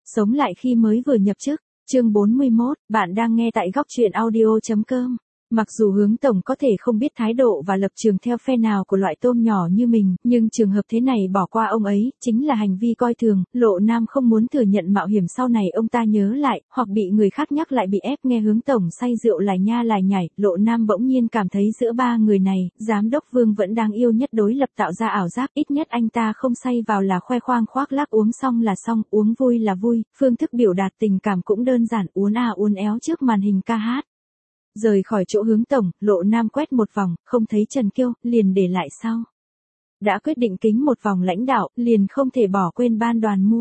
Sống lại khi mới vừa nhập chức. Chương 41, bạn đang nghe tại góc truyện audio.com. Mặc dù Hướng Tổng có thể không biết thái độ và lập trường theo phe nào của loại tôm nhỏ như mình, nhưng trường hợp thế này bỏ qua ông ấy, chính là hành vi coi thường. Lộ Nam không muốn thừa nhận mạo hiểm sau này ông ta nhớ lại, hoặc bị người khác nhắc lại bị ép nghe Hướng Tổng say rượu lải nha lải nhải. Lộ Nam bỗng nhiên cảm thấy giữa ba người này, Giám đốc Vương vẫn đáng yêu nhất đối lập tạo ra ảo giác. Ít nhất anh ta không say vào là khoe khoang khoác lác, uống xong là xong, uống vui là vui, phương thức biểu đạt tình cảm cũng đơn giản, uốn à uốn éo trước màn hình ca hát. Rời khỏi chỗ Hướng Tổng, Lộ Nam quét một vòng, không thấy Trần Kiêu, liền để lại sau. Đã quyết định kính một vòng lãnh đạo, liền không thể bỏ quên ban đoàn mua.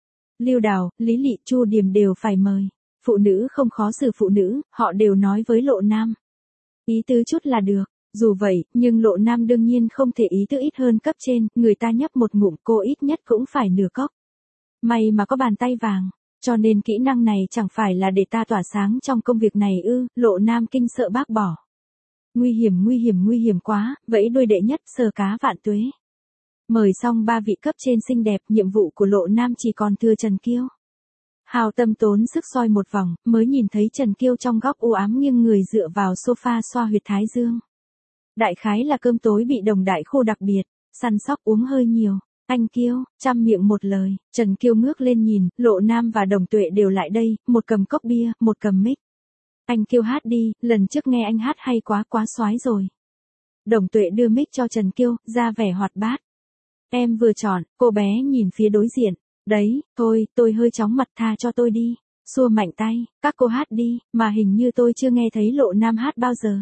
Lưu Đào, Lý Lị, Chu Điềm đều phải mời. Phụ nữ không khó xử phụ nữ, họ đều nói với Lộ Nam. Ý tứ chút là được. Dù vậy, nhưng Lộ Nam đương nhiên không thể ý tứ ít hơn cấp trên, người ta nhấp một ngụm, cô ít nhất cũng phải nửa cốc. May mà có bàn tay vàng. Cho nên kỹ năng này chẳng phải là để ta tỏa sáng trong công việc này ư? Lộ Nam kinh sợ bác bỏ. Nguy hiểm quá, vẫy đuôi đệ nhất, sờ cá vạn tuế. Mời xong ba vị cấp trên xinh đẹp, nhiệm vụ của Lộ Nam chỉ còn thưa Trần Kiêu. Hào tâm tốn sức soi một vòng, mới nhìn thấy Trần Kiêu trong góc u ám nghiêng người dựa vào sofa xoa huyệt thái dương. Đại khái là cơm tối bị đồng đại khu đặc biệt, săn sóc uống hơi nhiều. Anh Kiêu, trăm miệng một lời. Trần Kiêu ngước lên nhìn, Lộ Nam và Đồng Tuệ đều lại đây, một cầm cốc bia, một cầm mic. Anh Kiêu hát đi, lần trước nghe anh hát hay quá, quá soái rồi. Đồng Tuệ đưa mic cho Trần Kiêu, ra vẻ hoạt bát. Em vừa chọn, cô bé nhìn phía đối diện. Đấy, thôi, tôi hơi chóng mặt, tha cho tôi đi. Xua mạnh tay, các cô hát đi, mà hình như tôi chưa nghe thấy Lộ Nam hát bao giờ.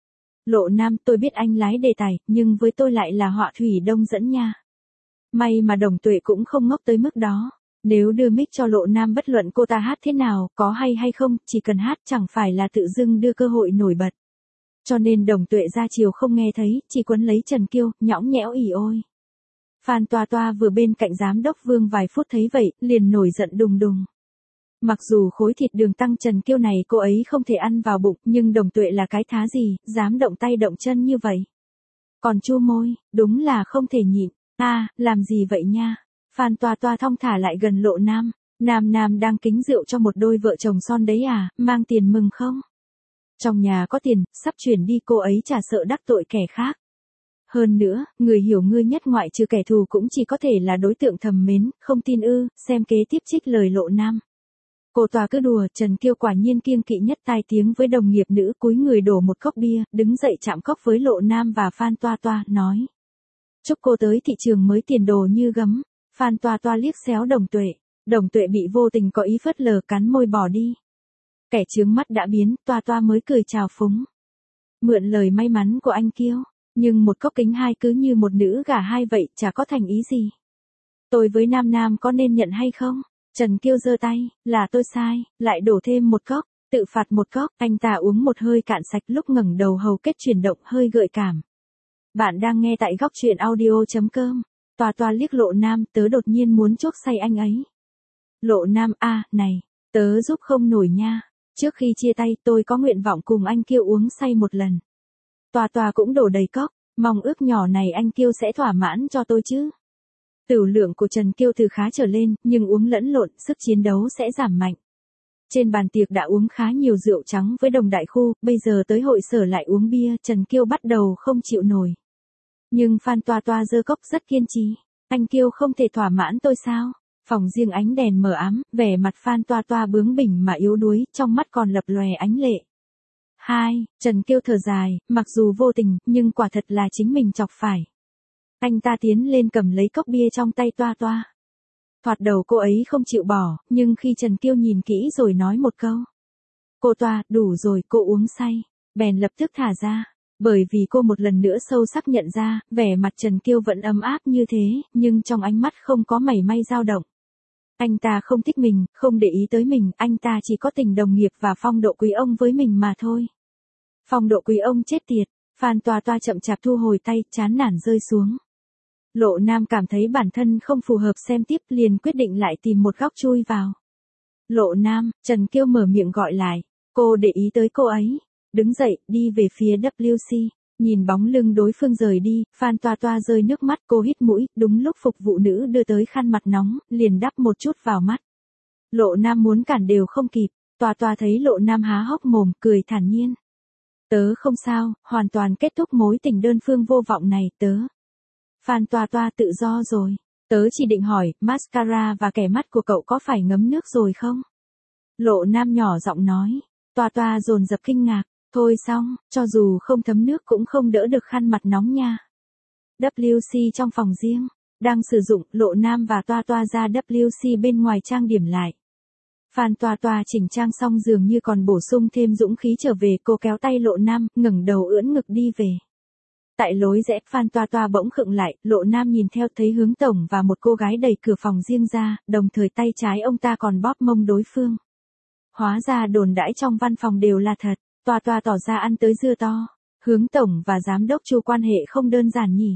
Lộ Nam, tôi biết anh lái đề tài, nhưng với tôi lại là họa thủy đông dẫn nha. May mà Đồng Tuệ cũng không ngốc tới mức đó. Nếu đưa mic cho Lộ Nam bất luận cô ta hát thế nào, có hay hay không, chỉ cần hát chẳng phải là tự dưng đưa cơ hội nổi bật. Cho nên Đồng Tuệ ra chiều không nghe thấy, chỉ quấn lấy Trần Kiêu, nhõng nhẽo ỉ ôi. Phan Toa Toa vừa bên cạnh Giám đốc Vương vài phút thấy vậy, liền nổi giận đùng đùng. Mặc dù khối thịt đường tăng Trần Kiêu này cô ấy không thể ăn vào bụng, nhưng Đồng Tuệ là cái thá gì, dám động tay động chân như vậy. Còn chu môi, đúng là không thể nhịn. Làm gì vậy nha? Phan Toa Toa thong thả lại gần Lộ Nam. Nam đang kính rượu cho một đôi vợ chồng son đấy à, mang tiền mừng không? Trong nhà có tiền, sắp chuyển đi, cô ấy chả sợ đắc tội kẻ khác. Hơn nữa, người hiểu ngươi nhất ngoại trừ kẻ thù cũng chỉ có thể là đối tượng thầm mến, không tin ư? Xem kế tiếp trích lời Lộ Nam. Cô Toa cứ đùa, Trần Kiêu quả nhiên kiêng kỵ nhất tai tiếng với đồng nghiệp nữ, cúi người đổ một cốc bia, đứng dậy chạm cốc với Lộ Nam và Phan Toa Toa, nói. Chúc cô tới thị trường mới tiền đồ như gấm. Phan Toa Toa liếc xéo Đồng Tuệ. Đồng Tuệ bị vô tình có ý phớt lờ, cắn môi bỏ đi. Kẻ chướng mắt đã biến, Toa Toa mới cười chào phúng. Mượn lời may mắn của anh Kiêu. Nhưng một cốc kính hai cứ như một nữ gả hai vậy, chả có thành ý gì. Tôi với Nam có nên nhận hay không? Trần Kiêu giơ tay, là tôi sai, lại đổ thêm một cốc, tự phạt một cốc. Anh ta uống một hơi cạn sạch, lúc ngẩng đầu hầu kết chuyển động hơi gợi cảm. Bạn đang nghe tại góc truyện audio.com. Toa Toa liếc Lộ Nam, tớ đột nhiên muốn chuốc say anh ấy. Lộ Nam, này, tớ giúp không nổi nha. Trước khi chia tay tôi có nguyện vọng cùng anh Kiêu uống say một lần. Toa Toa cũng đổ đầy cốc, mong ước nhỏ này anh Kiêu sẽ thỏa mãn cho tôi chứ. Tửu lượng của Trần Kiêu từ khá trở lên, nhưng uống lẫn lộn, sức chiến đấu sẽ giảm mạnh. Trên bàn tiệc đã uống khá nhiều rượu trắng với đồng đại khu, bây giờ tới hội sở lại uống bia, Trần Kiêu bắt đầu không chịu nổi. Nhưng Phan Toa Toa giơ cốc rất kiên trì. Anh Kiêu không thể thỏa mãn tôi sao? Phòng riêng ánh đèn mờ ám, vẻ mặt Phan Toa Toa bướng bỉnh mà yếu đuối, trong mắt còn lập lòe ánh lệ. Trần Kiêu thở dài, mặc dù vô tình, nhưng quả thật là chính mình chọc phải. Anh ta tiến lên cầm lấy cốc bia trong tay Toa Toa. Thoạt đầu cô ấy không chịu bỏ, nhưng khi Trần Kiêu nhìn kỹ rồi nói một câu. Cô Toa, đủ rồi, cô uống say. Bèn lập tức thả ra. Bởi vì cô một lần nữa sâu sắc nhận ra, vẻ mặt Trần Kiêu vẫn ấm áp như thế, nhưng trong ánh mắt không có mảy may dao động. Anh ta không thích mình, không để ý tới mình, anh ta chỉ có tình đồng nghiệp và phong độ quý ông với mình mà thôi. Phong độ quý ông chết tiệt. Phan Toa Toa chậm chạp thu hồi tay, chán nản rơi xuống. Lộ Nam cảm thấy bản thân không phù hợp xem tiếp, liền quyết định lại tìm một góc chui vào. Lộ Nam, Trần Kiêu mở miệng gọi lại. Cô để ý tới cô ấy. Đứng dậy, đi về phía WC. Nhìn bóng lưng đối phương rời đi, Phan Toa Toa rơi nước mắt, cô hít mũi, đúng lúc phục vụ nữ đưa tới khăn mặt nóng, liền đắp một chút vào mắt. Lộ Nam muốn cản đều không kịp, Toa Toa thấy Lộ Nam há hốc mồm, cười thản nhiên. Tớ không sao, hoàn toàn kết thúc mối tình đơn phương vô vọng này, tớ. Phan Toa Toa tự do rồi. Tớ chỉ định hỏi, mascara và kẻ mắt của cậu có phải ngấm nước rồi không? Lộ Nam nhỏ giọng nói. Toa Toa dồn dập kinh ngạc. Thôi xong, cho dù không thấm nước cũng không đỡ được khăn mặt nóng nha. WC trong phòng riêng. Đang sử dụng, Lộ Nam và Toa Toa ra WC bên ngoài trang điểm lại. Phan Toa Toa chỉnh trang xong dường như còn bổ sung thêm dũng khí trở về, cô kéo tay Lộ Nam, ngẩng đầu ưỡn ngực đi về. Tại lối rẽ, Phan Toa Toa bỗng khựng lại, Lộ Nam nhìn theo thấy hướng tổng và một cô gái đẩy cửa phòng riêng ra, đồng thời tay trái ông ta còn bóp mông đối phương. Hóa ra đồn đãi trong văn phòng đều là thật, Toa Toa tỏ ra ăn tới dưa to. Hướng tổng và giám đốc Chu quan hệ không đơn giản nhỉ.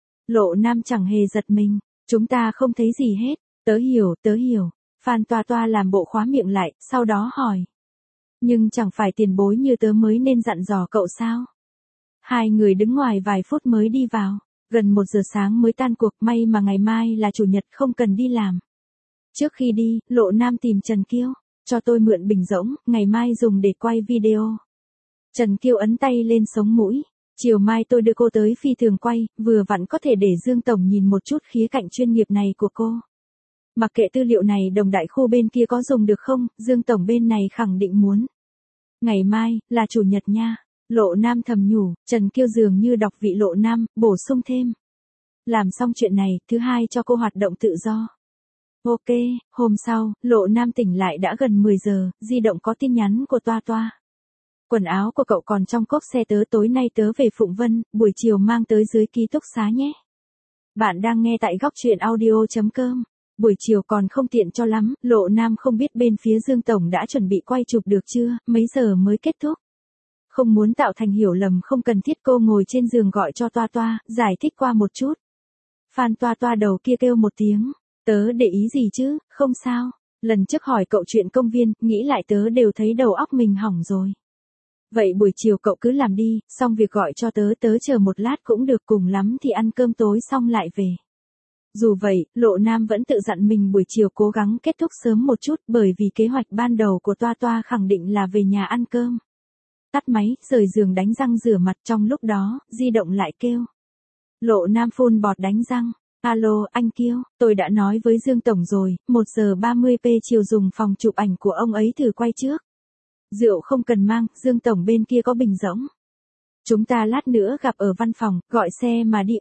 Lộ Nam chẳng hề giật mình, chúng ta không thấy gì hết, tớ hiểu. Phan Toa Toa làm bộ khóa miệng lại, sau đó hỏi. Nhưng chẳng phải tiền bối như tớ mới nên dặn dò cậu sao? Hai người đứng ngoài vài phút mới đi vào, gần 1 giờ sáng mới tan cuộc, may mà ngày mai là chủ nhật không cần đi làm. Trước khi đi, Lộ Nam tìm Trần Kiêu, cho tôi mượn bình rỗng, ngày mai dùng để quay video. Trần Kiêu ấn tay lên sống mũi, chiều mai tôi đưa cô tới phi thường quay, vừa vặn có thể để Dương Tổng nhìn một chút khía cạnh chuyên nghiệp này của cô. Mặc kệ tư liệu này đồng đại khu bên kia có dùng được không, Dương Tổng bên này khẳng định muốn. Ngày mai, là chủ nhật nha. Lộ Nam thầm nhủ, Trần Kiêu dường như đọc vị Lộ Nam, bổ sung thêm. Làm xong chuyện này, thứ hai cho cô hoạt động tự do. Ok, hôm sau, Lộ Nam tỉnh lại đã gần 10 giờ, di động có tin nhắn của Toa Toa. Quần áo của cậu còn trong cốp xe tớ, tối nay tớ về Phụng Vân, buổi chiều mang tới dưới ký túc xá nhé. Bạn đang nghe tại góc truyện audio.com. Buổi chiều còn không tiện cho lắm, Lộ Nam không biết bên phía Dương Tổng đã chuẩn bị quay chụp được chưa, mấy giờ mới kết thúc. Không muốn tạo thành hiểu lầm không cần thiết, cô ngồi trên giường gọi cho Toa Toa, giải thích qua một chút. Phan Toa Toa đầu kia kêu một tiếng, tớ để ý gì chứ, không sao. Lần trước hỏi cậu chuyện công viên, nghĩ lại tớ đều thấy đầu óc mình hỏng rồi. Vậy buổi chiều cậu cứ làm đi, xong việc gọi cho tớ, tớ chờ một lát cũng được, cùng lắm thì ăn cơm tối xong lại về. Dù vậy, Lộ Nam vẫn tự dặn mình buổi chiều cố gắng kết thúc sớm một chút, bởi vì kế hoạch ban đầu của Toa Toa khẳng định là về nhà ăn cơm. Tắt máy, rời giường đánh răng rửa mặt, trong lúc đó, di động lại kêu. Lộ Nam phun bọt đánh răng. Alo, anh Kiêu, tôi đã nói với Dương Tổng rồi, 1 giờ 30p chiều dùng phòng chụp ảnh của ông ấy thử quay trước. Rượu không cần mang, Dương Tổng bên kia có bình rỗng. Chúng ta lát nữa gặp ở văn phòng, gọi xe mà đi.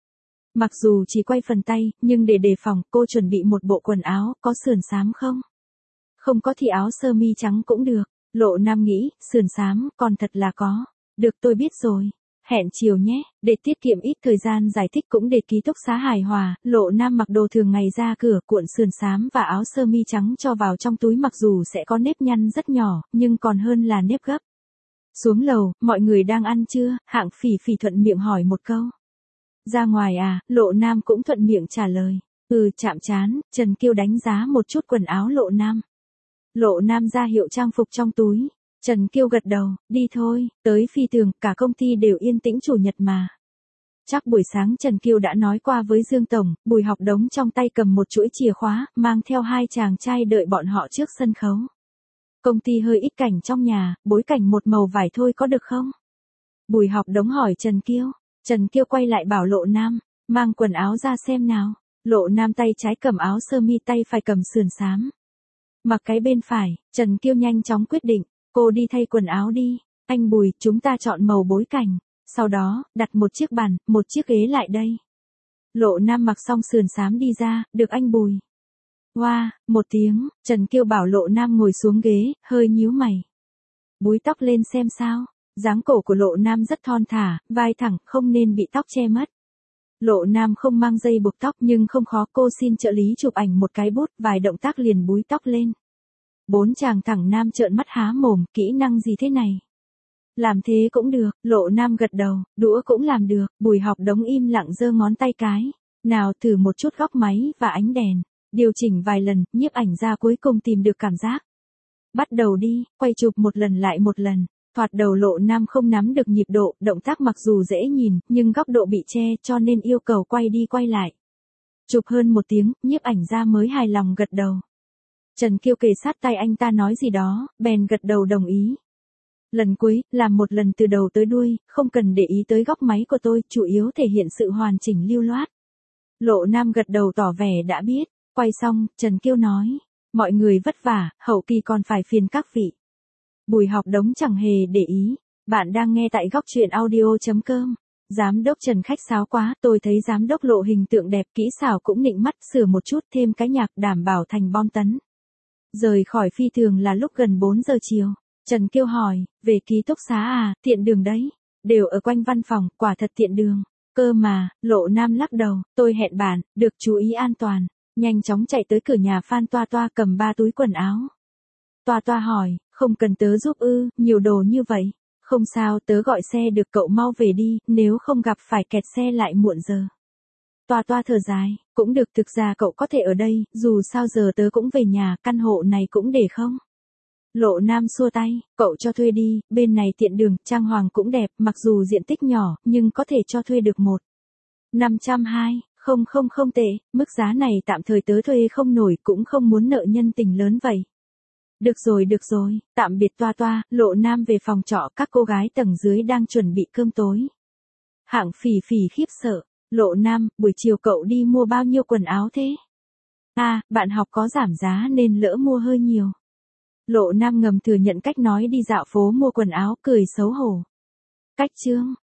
Mặc dù chỉ quay phần tay, nhưng để đề phòng, cô chuẩn bị một bộ quần áo, có sườn xám không? Không có thì áo sơ mi trắng cũng được. Lộ Nam nghĩ, sườn xám, còn thật là có. Được, tôi biết rồi. Hẹn chiều nhé, để tiết kiệm ít thời gian giải thích cũng để ký túc xá hài hòa, Lộ Nam mặc đồ thường ngày ra cửa, cuộn sườn xám và áo sơ mi trắng cho vào trong túi, mặc dù sẽ có nếp nhăn rất nhỏ, nhưng còn hơn là nếp gấp. Xuống lầu, mọi người đang ăn chưa, Hạng Phỉ Phỉ thuận miệng hỏi một câu. Ra ngoài à, Lộ Nam cũng thuận miệng trả lời. Chạm trán, Trần Kiêu đánh giá một chút quần áo Lộ Nam. Lộ Nam ra hiệu trang phục trong túi. Trần Kiêu gật đầu, đi thôi, tới phi tường, cả công ty đều yên tĩnh, chủ nhật mà. Chắc buổi sáng Trần Kiêu đã nói qua với Dương Tổng, Bùi Học Đống trong tay cầm một chuỗi chìa khóa, mang theo 2 chàng trai đợi bọn họ trước sân khấu. Công ty hơi ít cảnh trong nhà, bối cảnh một màu vải thôi có được không? Bùi Học Đống hỏi Trần Kiêu. Trần Kiêu quay lại bảo Lộ Nam, mang quần áo ra xem nào. Lộ Nam tay trái cầm áo sơ mi, tay phải cầm sườn xám. Mặc cái bên phải, Trần Kiêu nhanh chóng quyết định, cô đi thay quần áo đi. Anh Bùi, chúng ta chọn màu bối cảnh. Sau đó, đặt một chiếc bàn, một chiếc ghế lại đây. Lộ Nam mặc xong sườn xám đi ra, được anh Bùi. Wow, một tiếng, Trần Kiêu bảo Lộ Nam ngồi xuống ghế, hơi nhíu mày. Búi tóc lên xem sao. Dáng cổ của Lộ Nam rất thon thả, vai thẳng, không nên bị tóc che mất. Lộ Nam không mang dây buộc tóc nhưng không khó, cô xin trợ lý chụp ảnh một cái bút, vài động tác liền búi tóc lên. 4 chàng thẳng nam trợn mắt há mồm, kỹ năng gì thế này? Làm thế cũng được, Lộ Nam gật đầu, đũa cũng làm được, Bùi Học Đống im lặng giơ ngón tay cái. Nào thử một chút góc máy và ánh đèn, điều chỉnh vài lần, nhiếp ảnh ra cuối cùng tìm được cảm giác. Bắt đầu đi, quay chụp một lần lại một lần. Thoạt đầu Lộ Nam không nắm được nhịp độ, động tác mặc dù dễ nhìn, nhưng góc độ bị che cho nên yêu cầu quay đi quay lại. Chụp hơn 1 tiếng, nhiếp ảnh ra mới hài lòng gật đầu. Trần Kiêu kề sát tai anh ta nói gì đó, bèn gật đầu đồng ý. Lần cuối, làm một lần từ đầu tới đuôi, không cần để ý tới góc máy của tôi, chủ yếu thể hiện sự hoàn chỉnh lưu loát. Lộ Nam gật đầu tỏ vẻ đã biết, quay xong, Trần Kiêu nói, mọi người vất vả, hậu kỳ còn phải phiền các vị. Bùi Học Đống chẳng hề để ý, bạn đang nghe tại góc truyện audio.com. Giám đốc Trần khách sáo quá, tôi thấy giám đốc Lộ hình tượng đẹp, kỹ xảo cũng nịnh mắt, sửa một chút thêm cái nhạc đảm bảo thành bom tấn. Rời khỏi phi thường là lúc gần 4 giờ chiều. Trần Kiêu hỏi, về ký túc xá à, tiện đường đấy. Đều ở quanh văn phòng, quả thật tiện đường. Cơ mà, Lộ Nam lắc đầu, tôi hẹn bạn, được chú ý an toàn. Nhanh chóng chạy tới cửa nhà Phan Toa Toa cầm 3 túi quần áo. Toa Toa hỏi, không cần tớ giúp ư, nhiều đồ như vậy. Không sao, tớ gọi xe được, cậu mau về đi, nếu không gặp phải kẹt xe lại muộn giờ. Toa Toa thở dài, cũng được, thực ra cậu có thể ở đây, dù sao giờ tớ cũng về nhà, căn hộ này cũng để không. Lộ Nam xua tay, cậu cho thuê đi, bên này tiện đường, trang hoàng cũng đẹp, mặc dù diện tích nhỏ, nhưng có thể cho thuê được 1.520, không tệ, mức giá này tạm thời tớ thuê không nổi, cũng không muốn nợ nhân tình lớn vậy. Được rồi, tạm biệt Toa Toa. Lộ Nam về phòng trọ, các cô gái tầng dưới đang chuẩn bị cơm tối. Hạng Phỉ Phỉ khiếp sợ, Lộ Nam, buổi chiều cậu đi mua bao nhiêu quần áo thế? À, bạn học có giảm giá nên lỡ mua hơi nhiều. Lộ Nam ngầm thừa nhận cách nói đi dạo phố mua quần áo, cười xấu hổ. Cách chương